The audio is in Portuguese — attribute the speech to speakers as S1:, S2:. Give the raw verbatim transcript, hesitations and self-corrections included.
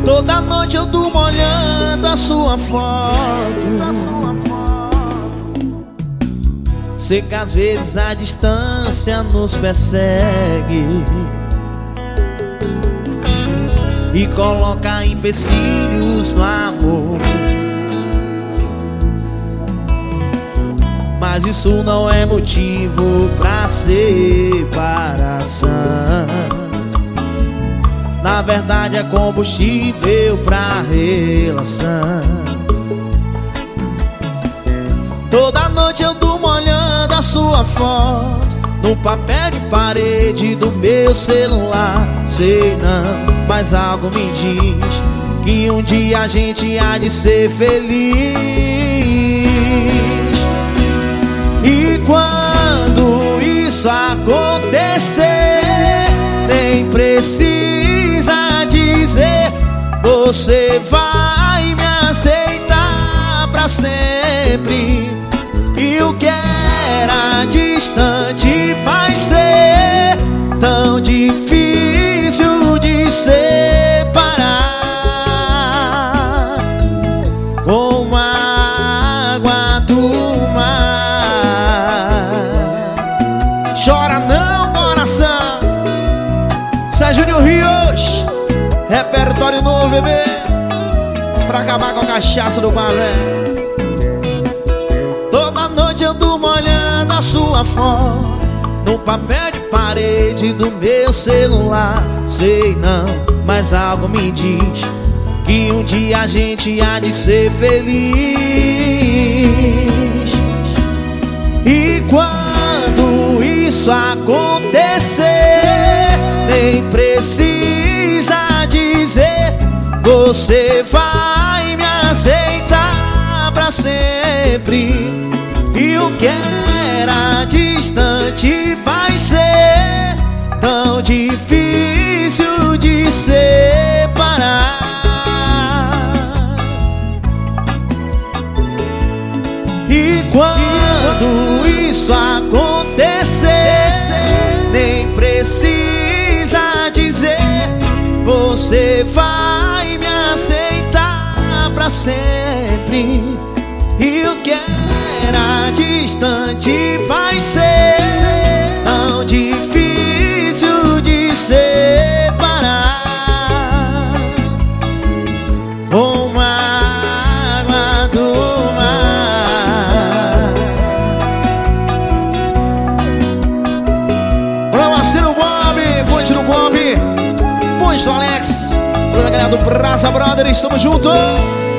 S1: Toda noite eu durmo olhando a sua foto. Sei que às vezes a distância nos persegue e coloca empecilhos no amor. Mas isso não é motivo pra separação. Na verdade é combustível pra relação. Toda noite eu durmo olhando a sua foto no papel de parede do meu celular. Sei não, mas algo me diz que um dia a gente há de ser feliz. E quando isso acontecer, nem precisa dizer, você vai me aceitar pra sempre. E o que era distante vai ser tão difícil de separar, como a água do mar. Chora não, coração. Sérgio Rios, repertório novo, bebê, pra acabar com a cachaça do bar, velho. Toda noite eu durmo olhando a sua foto no papel de parede do meu celular. Sei não, mas algo me diz que um dia a gente há de ser feliz. E quando isso acontecer, nem precisa dizer, você vai me aceitar pra sempre. E o que era distante vai ser tão difícil de separar. E quando isso acontecer, nem precisa dizer, você vai me aceitar pra sempre. E o que era distante vai ser tão difícil de separar, como a água do mar. Olá, Marcelo Bob, Ponte do Bob, Ponte do Alex, toda a galera do Praça Brothers, estamos juntos.